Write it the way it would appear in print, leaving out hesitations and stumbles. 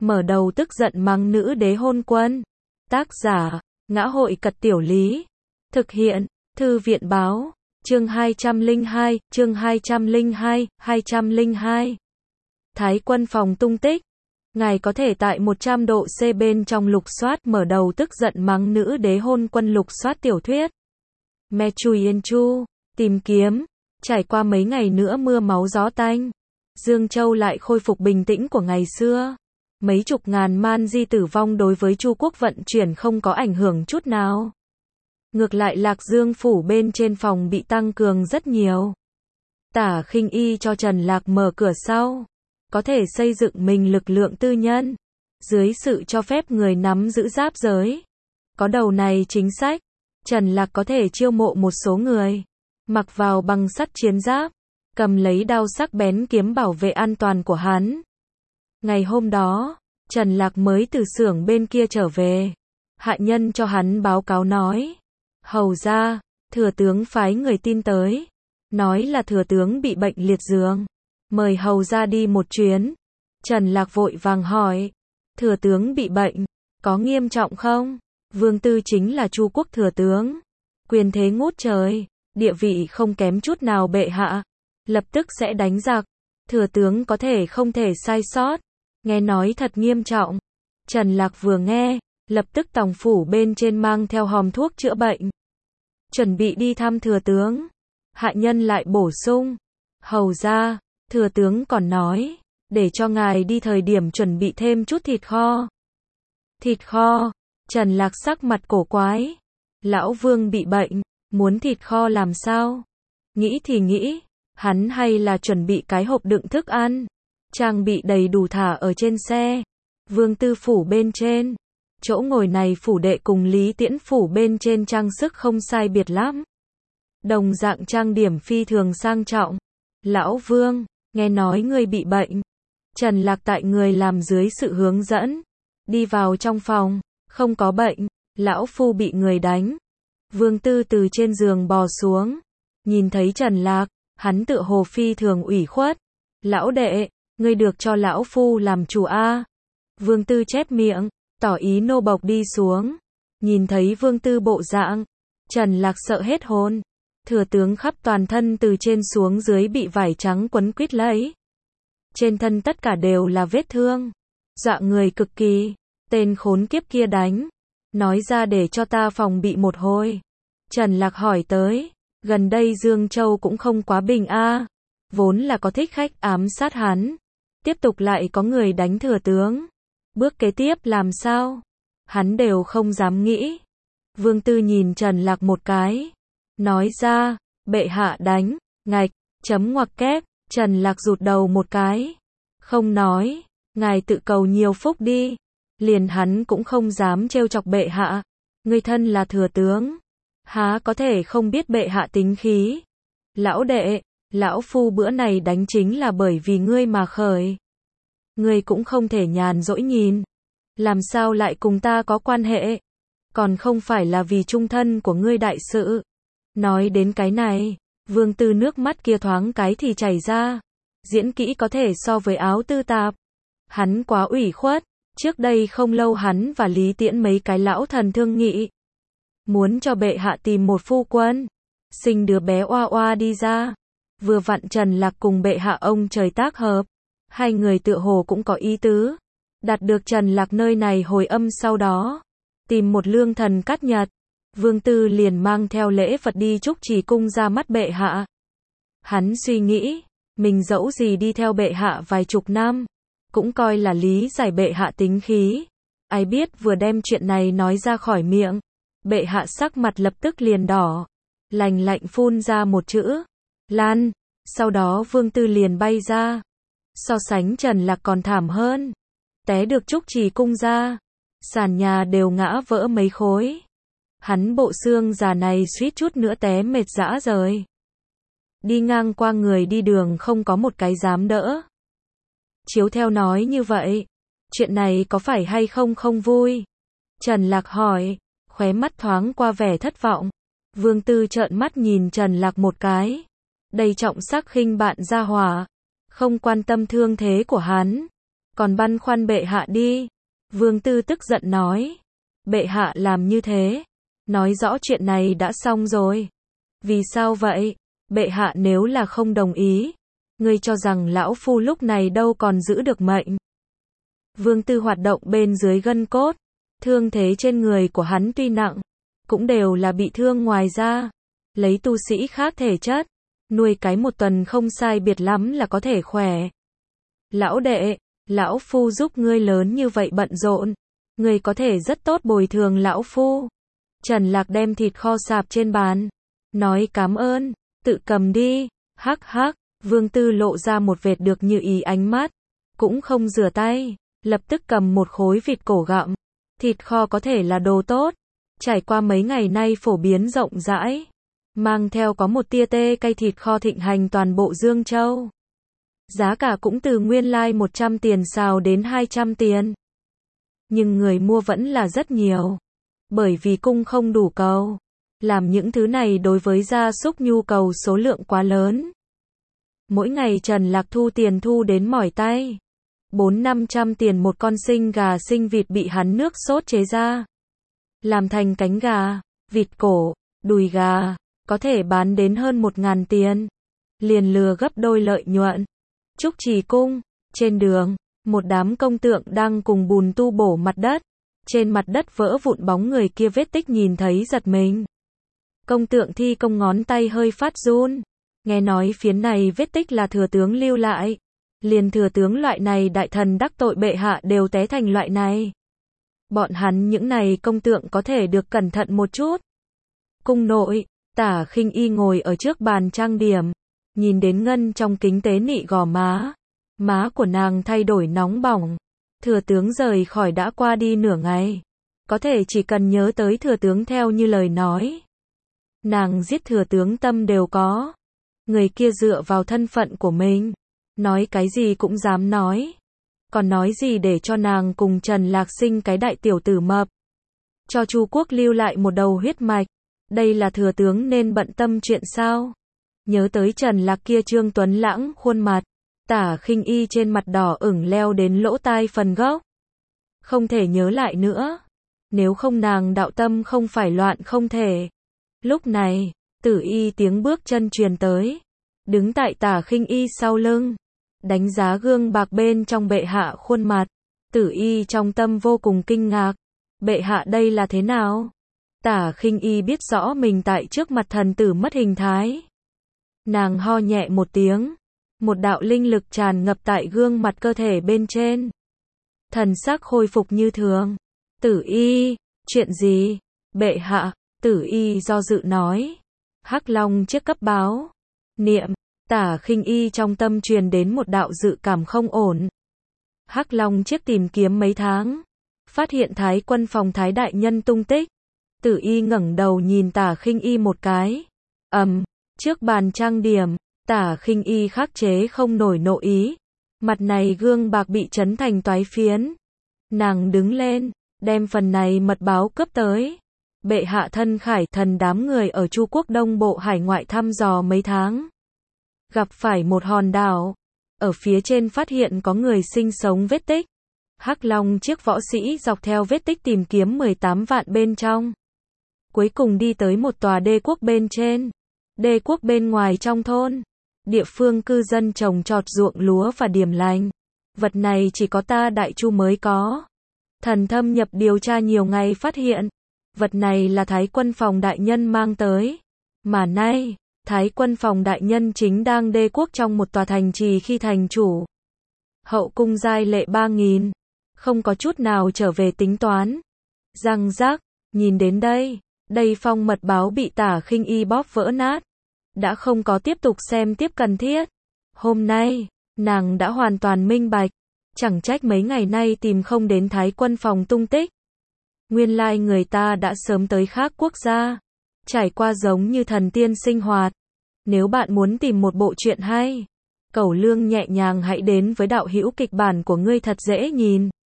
mở đầu tức giận mắng nữ đế hôn quân. Tác giả, Ngã hội Cật Tiểu Lý. Thực hiện, Thư viện báo. Chương 202, chương 202. Thái quân phòng tung tích. Ngài có thể tại 100 độ C bên trong lục soát mở đầu tức giận mắng nữ đế hôn quân lục soát tiểu thuyết. Me Chui Yên Chu, tìm kiếm. Trải qua mấy ngày nữa mưa máu gió tanh, Dương Châu lại khôi phục bình tĩnh của ngày xưa. Mấy chục ngàn man di tử vong đối với Chu quốc vận chuyển không có ảnh hưởng chút nào. Ngược lại Lạc Dương phủ bên trên phòng bị tăng cường rất nhiều. Tả Khinh Y cho Trần Lạc mở cửa sau, có thể xây dựng mình lực lượng tư nhân, dưới sự cho phép người nắm giữ giáp giới. Có đầu này chính sách, Trần Lạc có thể chiêu mộ một số người, mặc vào bằng sắt chiến giáp, cầm lấy đao sắc bén kiếm bảo vệ an toàn của hắn. Ngày hôm đó, Trần Lạc mới từ xưởng bên kia trở về. Hạ nhân cho hắn báo cáo nói, hầu ra, thừa tướng phái người tin tới, nói là thừa tướng bị bệnh liệt giường, mời hầu ra đi một chuyến. Trần Lạc vội vàng hỏi, thừa tướng bị bệnh, có nghiêm trọng không? Vương Tư chính là Chu quốc thừa tướng, quyền thế ngút trời, địa vị không kém chút nào bệ hạ, lập tức sẽ đánh giặc, thừa tướng có thể không thể sai sót. Nghe nói thật nghiêm trọng. Trần Lạc vừa nghe, lập tức tòng phủ bên trên mang theo hòm thuốc chữa bệnh, chuẩn bị đi thăm thừa tướng. Hạ nhân lại bổ sung, hầu ra, thừa tướng còn nói, để cho ngài đi thời điểm chuẩn bị thêm chút thịt kho. Thịt kho? Trần Lạc sắc mặt cổ quái. Lão Vương bị bệnh, muốn thịt kho làm sao? Nghĩ thì nghĩ, hắn hay là chuẩn bị cái hộp đựng thức ăn, trang bị đầy đủ thả ở trên xe. Vương Tư phủ bên trên, chỗ ngồi này phủ đệ cùng Lý Tiễn phủ bên trên trang sức không sai biệt lắm. Đồng dạng trang điểm phi thường sang trọng. Lão Vương, nghe nói ngươi bị bệnh. Trần Lạc tại người làm dưới sự hướng dẫn, đi vào trong phòng, không có bệnh, lão phu bị người đánh. Vương Tư từ trên giường bò xuống, nhìn thấy Trần Lạc, hắn tựa hồ phi thường ủy khuất. Lão đệ, ngươi được cho lão phu làm chủ a. Vương Tư chép miệng, tỏ ý nô bộc đi xuống. Nhìn thấy Vương Tư bộ dạng, Trần Lạc sợ hết hồn. Thừa tướng khắp toàn thân từ trên xuống dưới bị vải trắng quấn quít lấy. Trên thân tất cả đều là vết thương, dọa người cực kỳ. Tên khốn kiếp kia đánh, nói ra để cho ta phòng bị một hồi. Trần Lạc hỏi tới, gần đây Dương Châu cũng không quá bình a. Vốn là có thích khách ám sát hắn, tiếp tục lại có người đánh thừa tướng. Bước kế tiếp làm sao? Hắn đều không dám nghĩ. Vương Tư nhìn Trần Lạc một cái, nói ra, bệ hạ đánh, ngạch, chấm ngoặc kép. Trần Lạc rụt đầu một cái, không nói, ngài tự cầu nhiều phúc đi. Liền hắn cũng không dám trêu chọc bệ hạ. Ngươi thân là thừa tướng, há có thể không biết bệ hạ tính khí. Lão đệ, lão phu bữa này đánh chính là bởi vì ngươi mà khởi. Ngươi cũng không thể nhàn rỗi nhìn. Làm sao lại cùng ta có quan hệ? Còn không phải là vì trung thân của ngươi đại sự. Nói đến cái này, Vương Tư nước mắt kia thoáng cái thì chảy ra. Diễn kỹ có thể so với áo tư tạp. Hắn quá ủy khuất. Trước đây không lâu hắn và Lý Tiễn mấy cái lão thần thương nghị, muốn cho bệ hạ tìm một phu quân, sinh đứa bé oa oa đi ra. Vừa vặn Trần Lạc cùng bệ hạ ông trời tác hợp, hai người tựa hồ cũng có ý tứ. Đạt được Trần Lạc nơi này hồi âm sau đó, tìm một lương thần cắt nhật. Vương Tư liền mang theo lễ vật đi Trúc Trì cung ra mắt bệ hạ. Hắn suy nghĩ, mình dẫu gì đi theo bệ hạ vài chục năm, cũng coi là lý giải bệ hạ tính khí. Ai biết vừa đem chuyện này nói ra khỏi miệng, bệ hạ sắc mặt lập tức liền đỏ, lành lạnh phun ra một chữ, Lan. Sau đó Vương Tư liền bay ra. So sánh Trần Lạc còn thảm hơn, té được Trúc Trì cung ra, sàn nhà đều ngã vỡ mấy khối. Hắn bộ xương già này suýt chút nữa té mệt rã rời. Đi ngang qua người đi đường không có một cái dám đỡ. Chiếu theo nói như vậy, chuyện này có phải hay không không vui? Trần Lạc hỏi, khóe mắt thoáng qua vẻ thất vọng. Vương Tư trợn mắt nhìn Trần Lạc một cái, đầy trọng sắc khinh bạn ra hỏa, không quan tâm thương thế của hắn. Còn băn khoăn bệ hạ đi. Vương Tư tức giận nói. Bệ hạ làm như thế. Nói rõ chuyện này đã xong rồi. Vì sao vậy? Bệ hạ nếu là không đồng ý. Ngươi cho rằng lão phu lúc này đâu còn giữ được mệnh. Vương Tư hoạt động bên dưới gân cốt. Thương thế trên người của hắn tuy nặng, cũng đều là bị thương ngoài da. Lấy tu sĩ khác thể chất, nuôi cái 1 tuần không sai biệt lắm là có thể khỏe. Lão đệ, lão phu giúp ngươi lớn như vậy bận rộn, ngươi có thể rất tốt bồi thường lão phu. Trần Lạc đem thịt kho sạp trên bàn, nói cảm ơn, tự cầm đi. Hắc hắc, Vương Tư lộ ra một vệt được như ý ánh mắt, cũng không rửa tay, lập tức cầm một khối vịt cổ gặm. Thịt kho có thể là đồ tốt, trải qua mấy ngày nay phổ biến rộng rãi, mang theo có một tia tê cay thịt kho thịnh hành toàn bộ Dương Châu. Giá cả cũng từ nguyên lai 100 tiền xào đến 200 tiền. Nhưng người mua vẫn là rất nhiều, bởi vì cung không đủ cầu. Làm những thứ này đối với gia súc nhu cầu số lượng quá lớn. Mỗi ngày Trần Lạc thu tiền thu đến mỏi tay. 400-500 tiền một con sinh gà sinh vịt bị hắn nước sốt chế ra. Làm thành cánh gà, vịt cổ, đùi gà, có thể bán đến hơn 1.000 tiền. Liền lừa gấp đôi lợi nhuận. Trúc Trì Cung, trên đường, một đám công tượng đang cùng bùn tu bổ mặt đất. Trên mặt đất vỡ vụn bóng người kia vết tích nhìn thấy giật mình. Công tượng thi công ngón tay hơi phát run. Nghe nói phiến này vết tích là thừa tướng lưu lại. Liền thừa tướng loại này đại thần đắc tội bệ hạ đều té thành loại này. Bọn hắn những này công tượng có thể được cẩn thận một chút. Cung nội, Tả Khinh Y ngồi ở trước bàn trang điểm, nhìn đến Ngân trong kính tế nị gò má. Má của nàng thay đổi nóng bỏng. Thừa tướng rời khỏi đã qua đi nửa ngày. Có thể chỉ cần nhớ tới thừa tướng theo như lời nói. Nàng giết thừa tướng tâm đều có. Người kia dựa vào thân phận của mình, nói cái gì cũng dám nói. Còn nói gì để cho nàng cùng Trần Lạc sinh cái đại tiểu tử mập. Cho Chu Quốc lưu lại một đầu huyết mạch. Đây là thừa tướng nên bận tâm chuyện sao? Nhớ tới Trần Lạc kia trương tuấn lãng khuôn mặt. Tả Khinh Y trên mặt đỏ ửng leo đến lỗ tai phần gốc. Không thể nhớ lại nữa. Nếu không nàng đạo tâm không phải loạn không thể. Lúc này, Tử Y tiếng bước chân truyền tới. Đứng tại Tả Khinh Y sau lưng. Đánh giá gương bạc bên trong bệ hạ khuôn mặt. Tử Y trong tâm vô cùng kinh ngạc. Bệ hạ đây là thế nào? Tả Khinh Y biết rõ mình tại trước mặt thần tử mất hình thái. Nàng ho nhẹ một tiếng. Một đạo linh lực tràn ngập tại gương mặt cơ thể bên trên. Thần sắc khôi phục như thường. Tử Y, chuyện gì? Bệ hạ, Tử Y do dự nói. Hắc Long chiếc cấp báo. Niệm, Tả Khinh Y trong tâm truyền đến một đạo dự cảm không ổn. Hắc Long chiếc tìm kiếm mấy tháng. Phát hiện Thái Quân phòng Thái đại nhân tung tích. Tử Y ngẩng đầu nhìn Tả Khinh Y một cái. Trước bàn trang điểm. Tả Khinh Y khắc chế không nổi nộ ý. Mặt này gương bạc bị chấn thành toái phiến. Nàng đứng lên, đem phần này mật báo cướp tới. Bệ hạ thân khải thần đám người ở Chu Quốc Đông Bộ hải ngoại thăm dò mấy tháng. Gặp phải một hòn đảo. Ở phía trên phát hiện có người sinh sống vết tích. Hắc Long chiếc võ sĩ dọc theo vết tích tìm kiếm 18 vạn bên trong. Cuối cùng đi tới một tòa đê quốc bên trên. Đê quốc bên ngoài trong thôn. Địa phương cư dân trồng trọt ruộng lúa và điểm lành. Vật này chỉ có ta Đại Chu mới có. Thần thâm nhập điều tra nhiều ngày phát hiện. Vật này là Thái Quân phòng đại nhân mang tới. Mà nay, Thái Quân phòng đại nhân chính đang đê quốc trong một tòa thành trì khi thành chủ. Hậu cung giai lệ 3.000. Không có chút nào trở về tính toán. Răng rác, nhìn đến đây. Đây phong mật báo bị Tả Khinh Y bóp vỡ nát. Đã không có tiếp tục xem tiếp cần thiết. Hôm nay, nàng đã hoàn toàn minh bạch. Chẳng trách mấy ngày nay tìm không đến Thái Quân phòng tung tích. Nguyên lai người ta đã sớm tới khác quốc gia. Trải qua giống như thần tiên sinh hoạt. Nếu bạn muốn tìm một bộ truyện hay, Cẩu Lương nhẹ nhàng hãy đến với đạo hữu kịch bản của ngươi thật dễ nhìn.